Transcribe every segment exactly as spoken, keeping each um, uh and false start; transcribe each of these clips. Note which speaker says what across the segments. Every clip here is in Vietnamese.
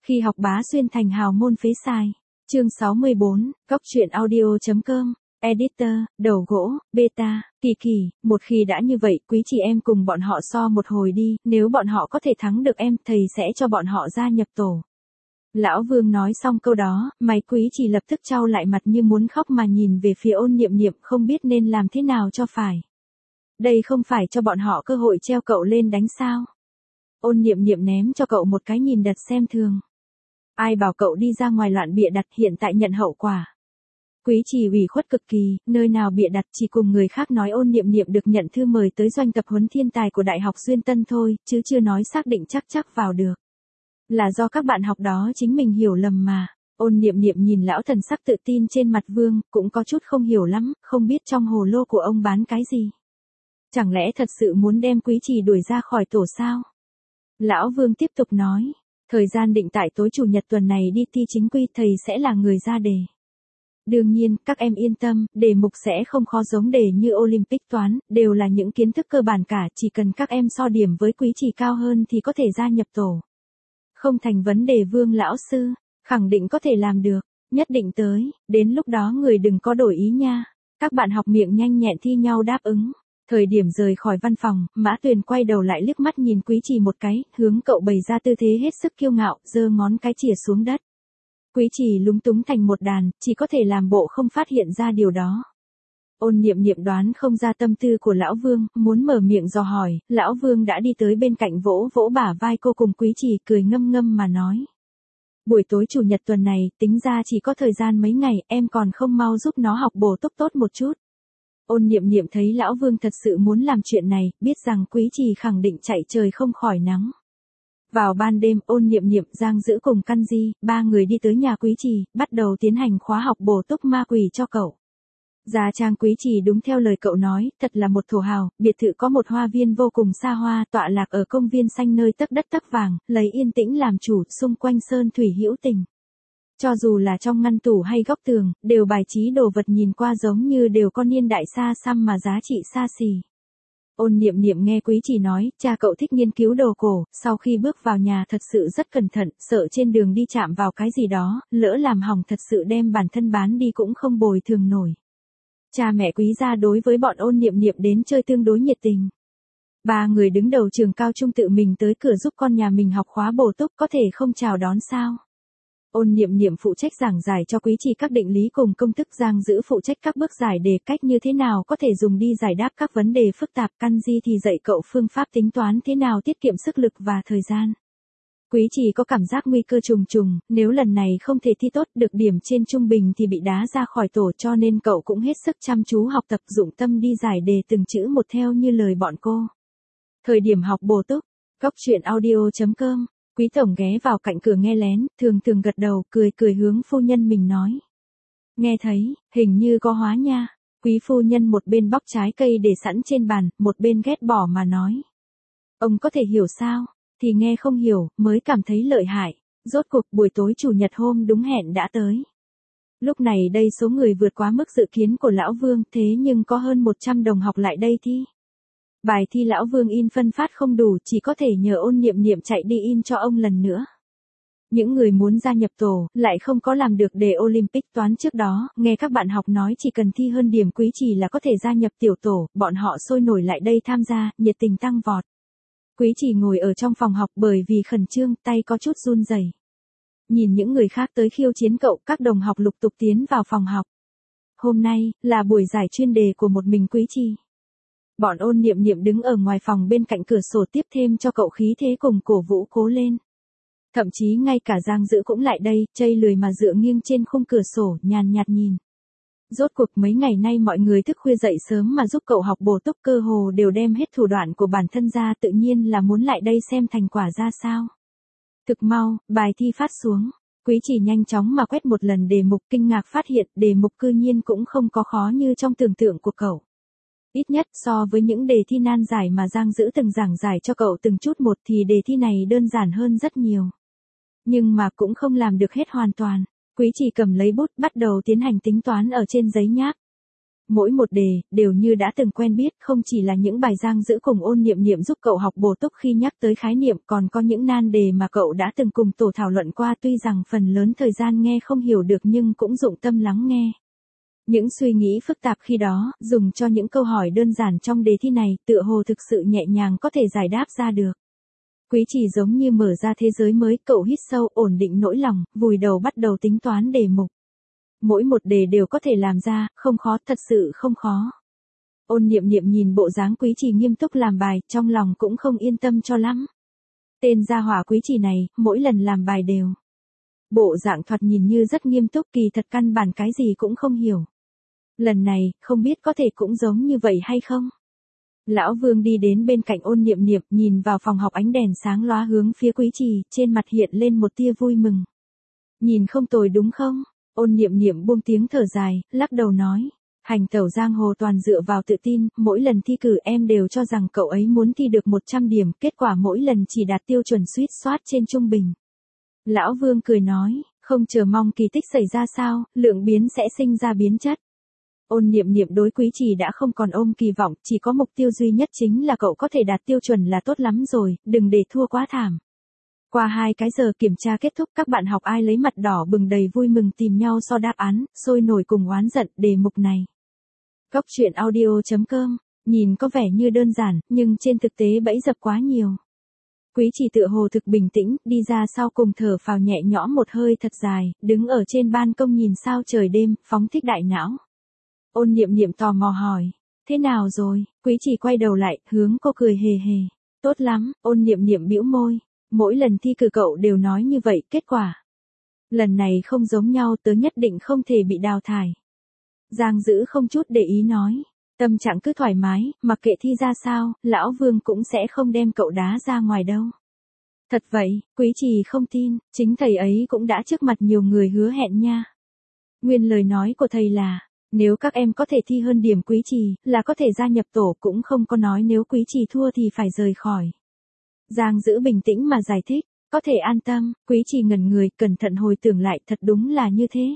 Speaker 1: Khi học bá xuyên thành hào môn phế sai. Chương sáu mươi bốn, Góc truyện audio.com. Editor, đầu gỗ, beta, kỳ kỳ, một khi đã như vậy, quý chị em cùng bọn họ so một hồi đi, nếu bọn họ có thể thắng được em, thầy sẽ cho bọn họ gia nhập tổ. Lão Vương nói xong câu đó, mày quý chị lập tức trao lại mặt như muốn khóc mà nhìn về phía Ôn Niệm Niệm, không biết nên làm thế nào cho phải. Đây không phải cho bọn họ cơ hội treo cậu lên đánh sao? Ôn Niệm Niệm ném cho cậu một cái nhìn đặt xem thường. Ai bảo cậu đi ra ngoài loạn bịa đặt, hiện tại nhận hậu quả. Quý trì ủy khuất cực kỳ, nơi nào bịa đặt, chỉ cùng người khác nói Ôn Niệm Niệm được nhận thư mời tới doanh tập huấn thiên tài của Đại học Xuyên Tân thôi, chứ chưa nói xác định chắc chắc vào được. Là do các bạn học đó chính mình hiểu lầm mà. Ôn Niệm Niệm nhìn lão thần sắc tự tin trên mặt Vương, cũng có chút không hiểu lắm, không biết trong hồ lô của ông bán cái gì. Chẳng lẽ thật sự muốn đem quý trì đuổi ra khỏi tổ sao? Lão Vương tiếp tục nói, thời gian định tại tối chủ nhật tuần này đi thi chính quy, thầy sẽ là người ra đề. Đương nhiên, các em yên tâm, đề mục sẽ không khó giống đề như Olympic toán, đều là những kiến thức cơ bản cả, chỉ cần các em so điểm với quý trì cao hơn thì có thể gia nhập tổ. Không thành vấn đề Vương lão sư, khẳng định có thể làm được, nhất định tới, đến lúc đó người đừng có đổi ý nha. Các bạn học miệng nhanh nhẹn thi nhau đáp ứng. Thời điểm rời khỏi văn phòng, Mã Tuyền quay đầu lại liếc mắt nhìn quý trì một cái, hướng cậu bày ra tư thế hết sức kiêu ngạo, giơ ngón cái chìa xuống đất. Quý trì lúng túng thành một đàn, chỉ có thể làm bộ không phát hiện ra điều đó. Ôn Niệm Niệm đoán không ra tâm tư của Lão Vương, muốn mở miệng dò hỏi, Lão Vương đã đi tới bên cạnh vỗ vỗ bả vai cô cùng quý trì, cười ngâm ngâm mà nói. Buổi tối chủ nhật tuần này, tính ra chỉ có thời gian mấy ngày, em còn không mau giúp nó học bổ túc tốt một chút. Ôn Niệm Niệm thấy Lão Vương thật sự muốn làm chuyện này, biết rằng quý trì khẳng định chạy trời không khỏi nắng. Vào ban đêm, Ôn Niệm Niệm, Giang Dữ cùng Căn Di, ba người đi tới nhà quý trì, bắt đầu tiến hành khóa học bổ túc ma quỷ cho cậu. Gia trang quý trì đúng theo lời cậu nói, thật là một thổ hào, biệt thự có một hoa viên vô cùng xa hoa, tọa lạc ở công viên xanh nơi tấc đất tấc vàng, lấy yên tĩnh làm chủ, xung quanh sơn thủy hữu tình. Cho dù là trong ngăn tủ hay góc tường, đều bài trí đồ vật nhìn qua giống như đều có niên đại xa xăm mà giá trị xa xỉ. Ôn Niệm Niệm nghe quý trì nói, cha cậu thích nghiên cứu đồ cổ, sau khi bước vào nhà thật sự rất cẩn thận, sợ trên đường đi chạm vào cái gì đó, lỡ làm hỏng thật sự đem bản thân bán đi cũng không bồi thường nổi. Cha mẹ quý gia đối với bọn Ôn Niệm Niệm đến chơi tương đối nhiệt tình. Ba người đứng đầu trường cao trung tự mình tới cửa giúp con nhà mình học khóa bổ túc, có thể không chào đón sao? Ôn Niệm Niệm phụ trách giảng giải cho quý trì các định lý cùng công thức, Giang Dữ phụ trách các bước giải đề, cách như thế nào có thể dùng đi giải đáp các vấn đề phức tạp, Căn Di thì dạy cậu phương pháp tính toán thế nào tiết kiệm sức lực và thời gian. Quý trì có cảm giác nguy cơ trùng trùng, nếu lần này không thể thi tốt được điểm trên trung bình thì bị đá ra khỏi tổ, cho nên cậu cũng hết sức chăm chú học tập, dụng tâm đi giải đề từng chữ một theo như lời bọn cô. Thời điểm học bổ túc, Góc truyện audio.com. Quý tổng ghé vào cạnh cửa nghe lén, thường thường gật đầu, cười cười hướng phu nhân mình nói. Nghe thấy, hình như có hóa nha. Quý phu nhân một bên bóc trái cây để sẵn trên bàn, một bên ghét bỏ mà nói. Ông có thể hiểu sao? Thì nghe không hiểu, mới cảm thấy lợi hại. Rốt cuộc buổi tối chủ nhật hôm đúng hẹn đã tới. Lúc này đây số người vượt quá mức dự kiến của Lão Vương, thế nhưng có hơn một trăm đồng học lại đây thi. Bài thi Lão Vương in phân phát không đủ, chỉ có thể nhờ Ôn Niệm Niệm chạy đi in cho ông lần nữa. Những người muốn gia nhập tổ, lại không có làm được đề Olympic toán trước đó, nghe các bạn học nói chỉ cần thi hơn điểm quý trì là có thể gia nhập tiểu tổ, bọn họ sôi nổi lại đây tham gia, nhiệt tình tăng vọt. Quý trì ngồi ở trong phòng học bởi vì khẩn trương, tay có chút run rẩy. Nhìn những người khác tới khiêu chiến cậu, các đồng học lục tục tiến vào phòng học. Hôm nay, là buổi giải chuyên đề của một mình quý trì. Bọn Ôn Niệm Niệm đứng ở ngoài phòng bên cạnh cửa sổ tiếp thêm cho cậu khí thế cùng cổ vũ cố lên. Thậm chí ngay cả Giang Dữ cũng lại đây, chây lười mà dựa nghiêng trên khung cửa sổ, nhàn nhạt nhìn. Rốt cuộc mấy ngày nay mọi người thức khuya dậy sớm mà giúp cậu học bổ túc, cơ hồ đều đem hết thủ đoạn của bản thân ra, tự nhiên là muốn lại đây xem thành quả ra sao. Thực mau, bài thi phát xuống. Quý trì nhanh chóng mà quét một lần đề mục, kinh ngạc phát hiện đề mục cư nhiên cũng không có khó như trong tưởng tượng của cậu. Ít nhất so với những đề thi nan giải mà Giang Dữ từng giảng giải cho cậu từng chút một thì đề thi này đơn giản hơn rất nhiều. Nhưng mà cũng không làm được hết hoàn toàn. Quý trì cầm lấy bút bắt đầu tiến hành tính toán ở trên giấy nháp. Mỗi một đề, đều như đã từng quen biết, không chỉ là những bài Giang Dữ cùng Ôn Niệm Niệm giúp cậu học bổ túc khi nhắc tới khái niệm, còn có những nan đề mà cậu đã từng cùng tổ thảo luận qua, tuy rằng phần lớn thời gian nghe không hiểu được nhưng cũng dụng tâm lắng nghe. Những suy nghĩ phức tạp khi đó, dùng cho những câu hỏi đơn giản trong đề thi này, tựa hồ thực sự nhẹ nhàng có thể giải đáp ra được. Quý Trì giống như mở ra thế giới mới, cậu hít sâu, ổn định nỗi lòng, vùi đầu bắt đầu tính toán đề mục. Mỗi một đề đều có thể làm ra, không khó, thật sự không khó. Ôn Niệm Niệm nhìn bộ dáng Quý Trì nghiêm túc làm bài, trong lòng cũng không yên tâm cho lắm. Tên gia hỏa Quý Trì này, mỗi lần làm bài đều. Bộ dạng thoạt nhìn như rất nghiêm túc, kỳ thật căn bản cái gì cũng không hiểu. Lần này, không biết có thể cũng giống như vậy hay không? Lão Vương đi đến bên cạnh Ôn Niệm Niệm, nhìn vào phòng học, ánh đèn sáng lóa hướng phía Quý Trì, trên mặt hiện lên một tia vui mừng. Nhìn không tồi đúng không? Ôn Niệm Niệm buông tiếng thở dài, lắc đầu nói. Hành tẩu giang hồ toàn dựa vào tự tin, mỗi lần thi cử em đều cho rằng cậu ấy muốn thi được một trăm điểm, kết quả mỗi lần chỉ đạt tiêu chuẩn suýt soát trên trung bình. Lão Vương cười nói, không chờ mong kỳ tích xảy ra sao, lượng biến sẽ sinh ra biến chất. Ôn Niệm Niệm đối Quý Trì đã không còn ôm kỳ vọng, chỉ có mục tiêu duy nhất chính là cậu có thể đạt tiêu chuẩn là tốt lắm rồi, đừng để thua quá thảm. Qua hai cái giờ kiểm tra kết thúc, các bạn học ai lấy mặt đỏ bừng đầy vui mừng tìm nhau so đáp án, sôi nổi cùng oán giận đề mục này. Cóc truyện audio chấm com, nhìn có vẻ như đơn giản, nhưng trên thực tế bẫy dập quá nhiều. Quý Trì tựa hồ thực bình tĩnh, đi ra sau cùng thở phào nhẹ nhõm một hơi thật dài, đứng ở trên ban công nhìn sao trời đêm, phóng thích đại não. Ôn Niệm Niệm tò mò hỏi, thế nào rồi? Quý Trì quay đầu lại, hướng cô cười hề hề. Tốt lắm, Ôn Niệm Niệm bĩu môi. Mỗi lần thi cử cậu đều nói như vậy, kết quả. Lần này không giống nhau, tớ nhất định không thể bị đào thải. Giang Dữ không chút để ý nói. Tâm trạng cứ thoải mái, mặc kệ thi ra sao, Lão Vương cũng sẽ không đem cậu đá ra ngoài đâu. Thật vậy, Quý Trì không tin, chính thầy ấy cũng đã trước mặt nhiều người hứa hẹn nha. Nguyên lời nói của thầy là, nếu các em có thể thi hơn điểm Quý Trì, là có thể gia nhập tổ, cũng không có nói nếu Quý Trì thua thì phải rời khỏi. Giang Dữ bình tĩnh mà giải thích, có thể an tâm, Quý Trì ngẩn người, cẩn thận hồi tưởng lại, thật đúng là như thế.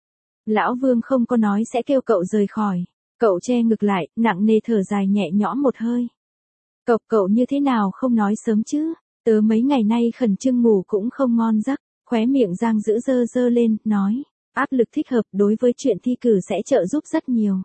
Speaker 1: Lão Vương không có nói sẽ kêu cậu rời khỏi. Cậu che ngực lại, nặng nề thở dài nhẹ nhõm một hơi. Cậu cậu như thế nào không nói sớm chứ, tớ mấy ngày nay khẩn trương ngủ cũng không ngon giấc, khóe miệng Giang Dữ dơ dơ lên, nói, áp lực thích hợp đối với chuyện thi cử sẽ trợ giúp rất nhiều.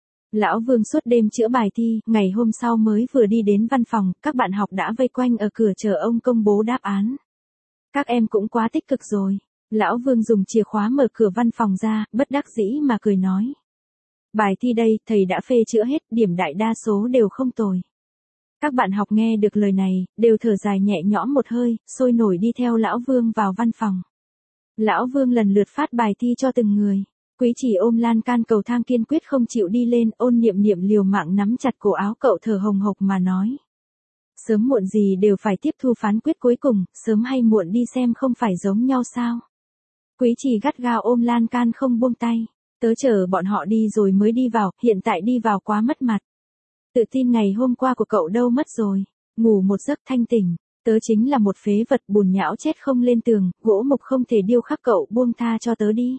Speaker 1: Lão Vương suốt đêm chữa bài thi, ngày hôm sau mới vừa đi đến văn phòng, các bạn học đã vây quanh ở cửa chờ ông công bố đáp án. Các em cũng quá tích cực rồi. Lão Vương dùng chìa khóa mở cửa văn phòng ra, bất đắc dĩ mà cười nói. Bài thi đây, thầy đã phê chữa hết, điểm đại đa số đều không tồi. Các bạn học nghe được lời này, đều thở dài nhẹ nhõm một hơi, sôi nổi đi theo Lão Vương vào văn phòng. Lão Vương lần lượt phát bài thi cho từng người. Quý Trì ôm lan can cầu thang kiên quyết không chịu đi lên, Ôn Niệm Niệm liều mạng nắm chặt cổ áo cậu thở hồng hộc mà nói. Sớm muộn gì đều phải tiếp thu phán quyết cuối cùng, sớm hay muộn đi xem không phải giống nhau sao. Quý Trì gắt gao ôm lan can không buông tay. Tớ chờ bọn họ đi rồi mới đi vào, hiện tại đi vào quá mất mặt. Tự tin ngày hôm qua của cậu đâu mất rồi. Ngủ một giấc thanh tỉnh, tớ chính là một phế vật bùn nhão chết không lên tường, gỗ mục không thể điêu khắc, cậu buông tha cho tớ đi.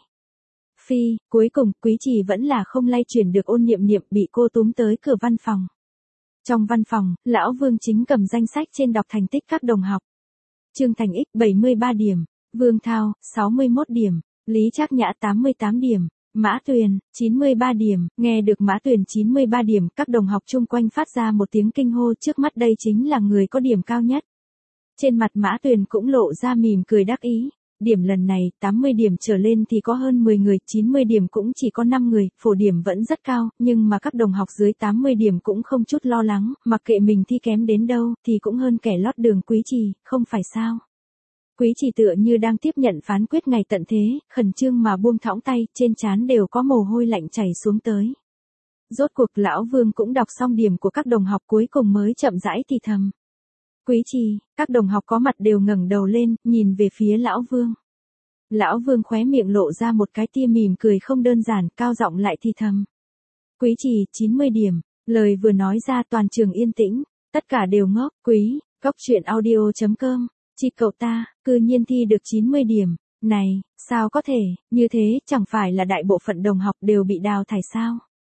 Speaker 1: Phi, cuối cùng, Quý Trì vẫn là không lay chuyển được Ôn Niệm Niệm, bị cô túm tới cửa văn phòng. Trong văn phòng, Lão Vương chính cầm danh sách trên đọc thành tích các đồng học. Trương Thành Ích bảy mươi ba điểm, Vương Thao sáu mươi mốt điểm, Lý Trác Nhã tám mươi tám điểm, Mã Tuyền chín mươi ba điểm. Nghe được Mã Tuyền chín mươi ba điểm, các đồng học chung quanh phát ra một tiếng kinh hô, trước mắt đây chính là người có điểm cao nhất. Trên mặt Mã Tuyền cũng lộ ra mỉm cười đắc ý. Điểm lần này, tám mươi điểm trở lên thì có hơn mười người, chín mươi điểm cũng chỉ có năm người, phổ điểm vẫn rất cao, nhưng mà các đồng học dưới tám mươi điểm cũng không chút lo lắng, mặc kệ mình thi kém đến đâu, thì cũng hơn kẻ lót đường Quý Trì, không phải sao. Quý Trì tựa như đang tiếp nhận phán quyết ngày tận thế, khẩn trương mà buông thõng tay, trên trán đều có mồ hôi lạnh chảy xuống tới. Rốt cuộc Lão Vương cũng đọc xong điểm của các đồng học cuối cùng mới chậm rãi thì thầm. Quý Trì, các đồng học có mặt đều ngẩng đầu lên, nhìn về phía Lão Vương. Lão Vương khóe miệng lộ ra một cái tia mỉm cười không đơn giản, cao giọng lại thì thầm. Quý Trì, chín mươi điểm, lời vừa nói ra toàn trường yên tĩnh, tất cả đều ngốc, quý, cóc truyện audio chấm com, chỉ cậu ta, cư nhiên thi được chín mươi điểm, này, sao có thể, như thế chẳng phải là đại bộ phận đồng học đều bị đào thải sao?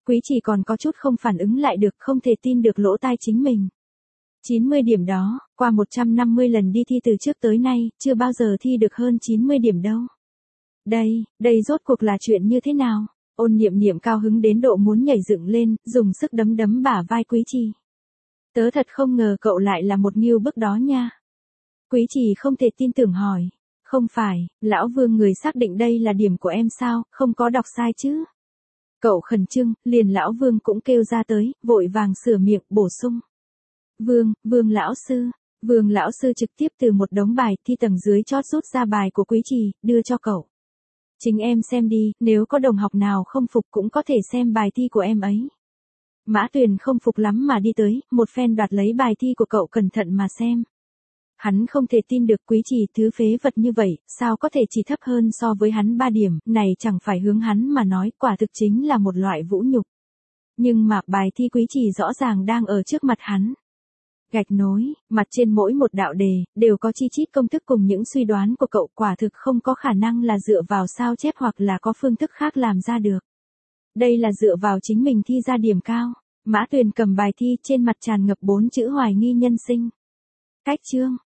Speaker 1: Quý Chỉ còn có chút không phản ứng lại được, không thể tin được lỗ tai chính mình. chín mươi điểm đó, qua một trăm năm mươi lần đi thi từ trước tới nay, chưa bao giờ thi được hơn chín mươi điểm đâu. Đây, đây rốt cuộc là chuyện như thế nào? Ôn Niệm Niệm cao hứng đến độ muốn nhảy dựng lên, dùng sức đấm đấm bả vai Quý Trì. Tớ thật không ngờ cậu lại là một ngưu bức đó nha. Quý Trì không thể tin tưởng hỏi. Không phải, lão Vương người xác định đây là điểm của em sao, không có đọc sai chứ. Cậu khẩn trương, liền lão Vương cũng kêu ra tới, vội vàng sửa miệng, bổ sung. Vương, Vương lão sư. Vương lão sư trực tiếp từ một đống bài thi tầng dưới chót rút ra bài của Quý Trì, đưa cho cậu. Chính em xem đi, nếu có đồng học nào không phục cũng có thể xem bài thi của em ấy. Mã Tuyền không phục lắm mà đi tới, một phen đoạt lấy bài thi của cậu cẩn thận mà xem. Hắn không thể tin được Quý Trì thứ phế vật như vậy, sao có thể chỉ thấp hơn so với hắn ba điểm, này chẳng phải hướng hắn mà nói, quả thực chính là một loại vũ nhục. Nhưng mà bài thi Quý Trì rõ ràng đang ở trước mặt hắn. Gạch nối, mặt trên mỗi một đạo đề, đều có chi chít công thức cùng những suy đoán của cậu, quả thực không có khả năng là dựa vào sao chép hoặc là có phương thức khác làm ra được. Đây là dựa vào chính mình thi ra điểm cao. Mã Tuyền cầm bài thi, trên mặt tràn ngập bốn chữ hoài nghi nhân sinh. Cách chương,